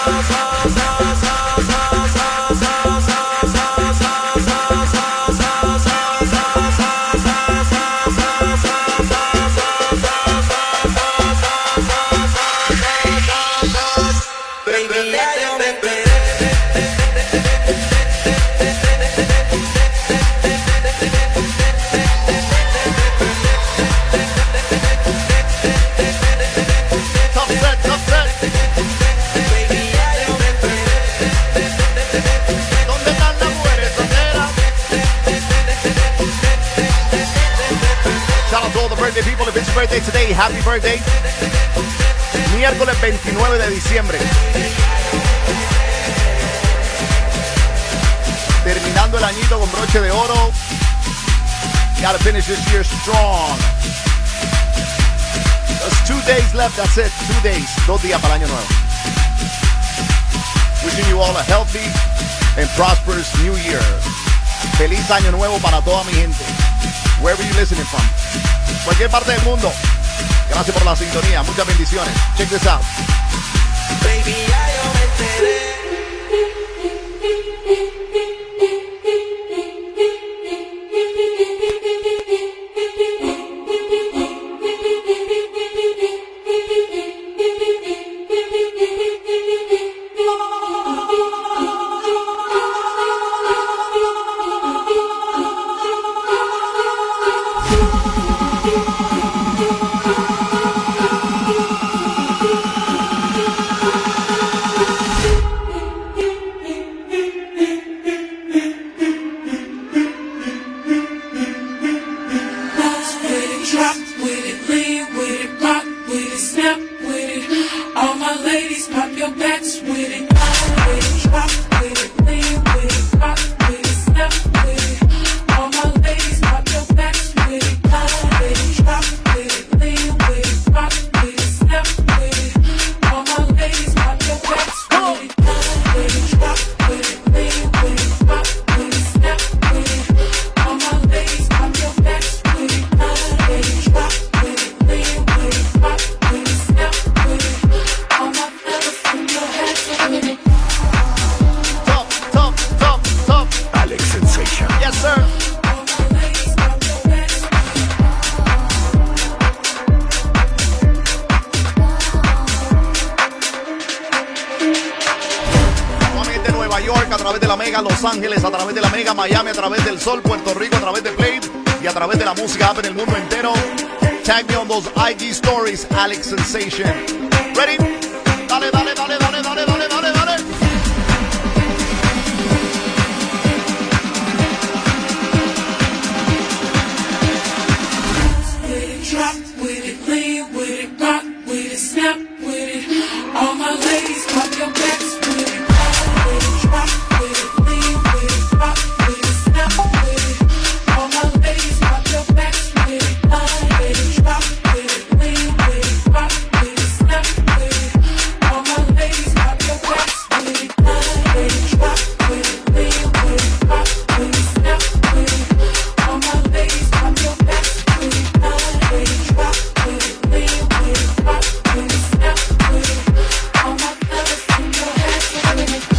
Baby, ya yo me enteré. Birthday people, if it's your birthday today, happy birthday. Miércoles veintinueve de diciembre. Terminando el añito con broche de oro. Gotta finish this year strong. There's two days left, that's it. Two days. Dos días para el año nuevo. Wishing you all a healthy and prosperous new year. Feliz año nuevo para toda mi gente. Wherever you're listening from. Cualquier parte del mundo. Gracias por la sintonía. Muchas bendiciones. Check this out. Baby, ya yo me enteré. Los Ángeles a través de la Mega, Miami a través del Sol, Puerto Rico a través de Play y a través de la música app en el mundo entero. Tag me on those I G stories, Alex Sensation. Ready? Dale, dale, dale, dale, dale, dale, dale, dale. Drop with it, lean with it, rock with it, snap with it. All my ladies, pop your backs with it. Pop with it, drop with it, lean with it, rock with it, snap with it. All my ladies, pop your backs with it. Pop with it, drop with it, lean with it, rock with it, snap with it. All my ladies, pop your backs with it. Pop with it, drop with it, lean with it, rock with it, snap with it. All my ladies, pop your backs with it. Pop with it, drop with it, lean with it, rock with it, snap with it. All my fellas in your ass with it.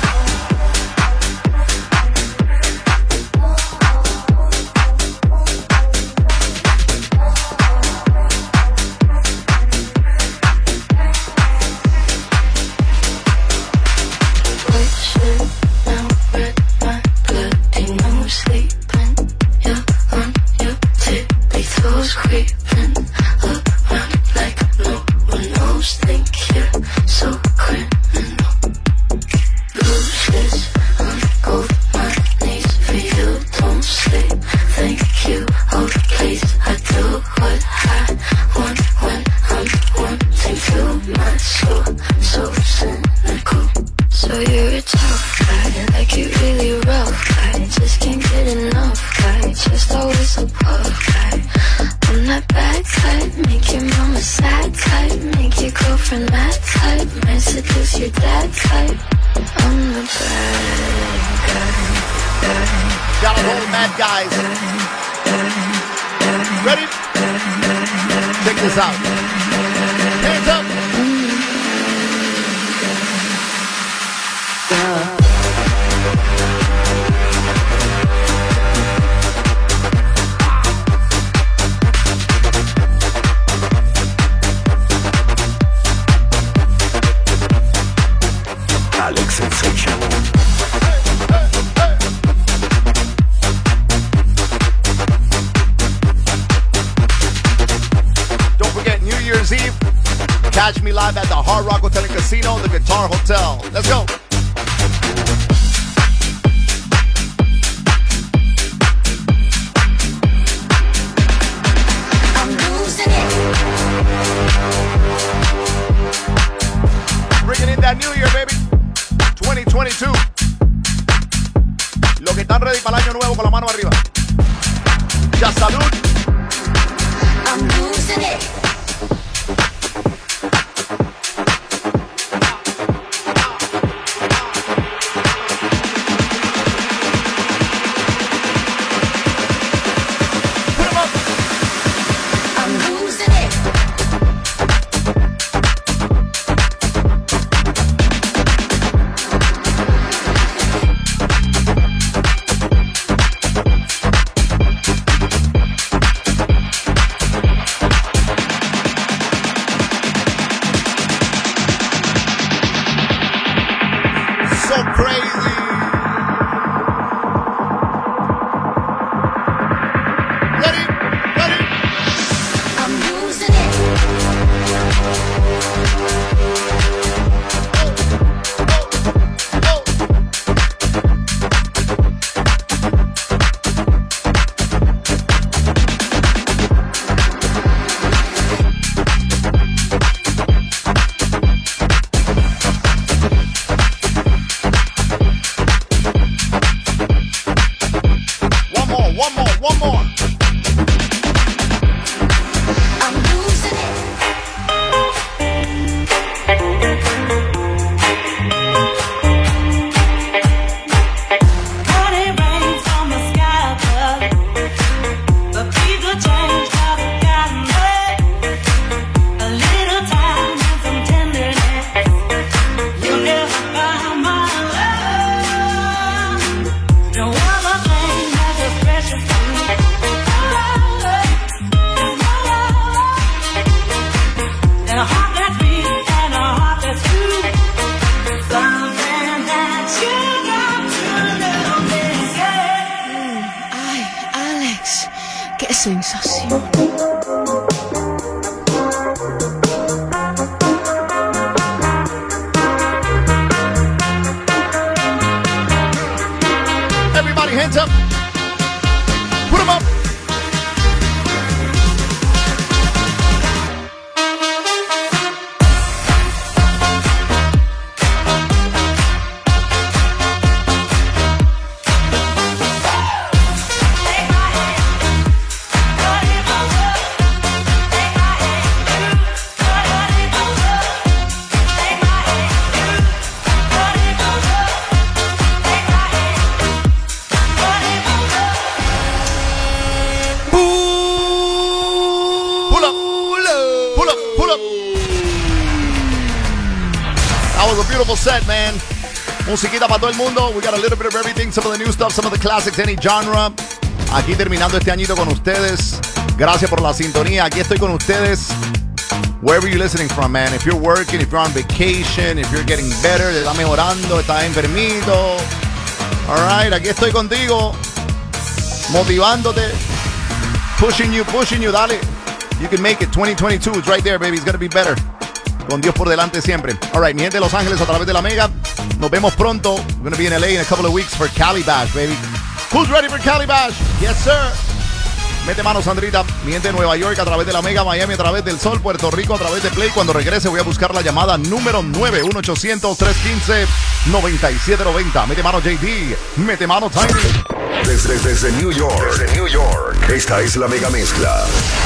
So you're a tough guy, like you really rough guy. Just can't get enough guy, just always a puff guy. I'm that bad type, make your mama sad type, make your girlfriend mad type, might seduce your dad type. I'm the bad guy, guy. Got a whole mad guys. Ready? Check this out. Hands up. Alex Sensation. Don't forget New Year's Eve. Catch me live at the Hard Rock Hotel and Casino, the Guitar Hotel. Let's go. Bringing in that New Year, baby. twenty twenty-two. Los que están ready para el año nuevo con la mano arriba. Ya salud. I'm losing it. No other thing has a precious for me. sensación. Everybody hands up. Put 'em up. Beautiful set, man. Musiquita para todo el mundo. We got a little bit of everything. Some of the new stuff, some of the classics, any genre. Aquí terminando este añito con ustedes. Gracias por la sintonía. Aquí estoy con ustedes. Wherever you're listening from, man. If you're working, if you're on vacation, if you're getting better, te está mejorando, estás enfermito. All right, aquí estoy contigo. Motivándote. Pushing you, pushing you. Dale. You can make it. twenty twenty-two is right there, baby. It's gonna be better. Con Dios por delante siempre. All right, mi gente de Los Ángeles a través de la Mega. Nos vemos pronto. We're going to be in L A in a couple of weeks for Cali Bash, baby. Who's ready for Cali Bash? Yes, sir. Mete mano, Sandrita. Mi gente de Nueva York a través de la Mega, Miami a través del Sol, Puerto Rico a través de Play. Cuando regrese voy a buscar la llamada número nueve uno ochocientos, trescientos quince, noventa y siete noventa. Mete mano, J D. Mete mano, Tiny. Desde, desde New York. Desde New York. Esta es la Mega Mezcla.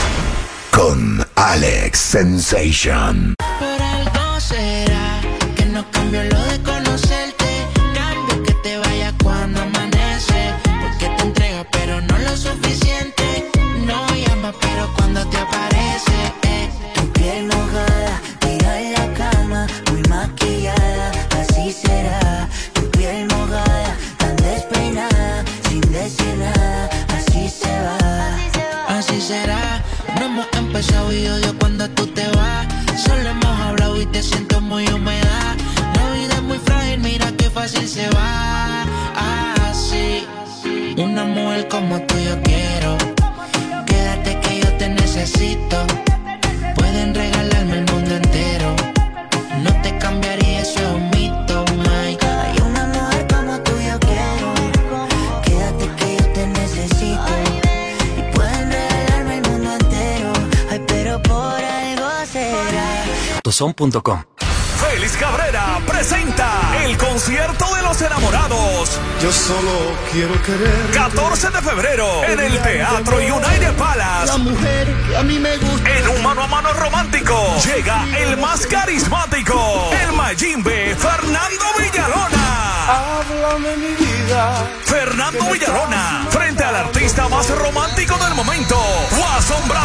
Con Alex Sensation. Por algo será que no cambio lo de conocerte. Cambio que te vayas cuando amanece. Porque te entrega pero no lo suficiente. No llama pero cuando te aparece eh. Tu piel mojada, tira en la cama, muy maquillada, así será. Tu piel mojada, tan despeinada, sin decir nada, así se va. Así será. No hemos empezado y odio cuando tú te vas. Solo hemos hablado y te siento muy humedad. La vida es muy frágil, mira qué fácil se va. Así, una mujer como tú yo quiero. Quédate que yo te necesito. Pueden regalarme el mundo entero. No te cambiaría, eso es un mito, Mike. Hay una mujer como tú yo quiero. Quédate que yo te necesito. Y pueden regalarme el mundo entero. Ay, pero por algo será. Autoson punto com. Félix Cabrera presenta el concierto de los enamorados. Yo solo quiero querer. catorce de febrero en el Teatro United Palace. La mujer que a mí me gusta. En un mano a mano romántico llega el más carismático, el Mayimbe, Fernando Villalona. Háblame mi vida. Fernando Villalona frente al artista más romántico del momento, tu asombra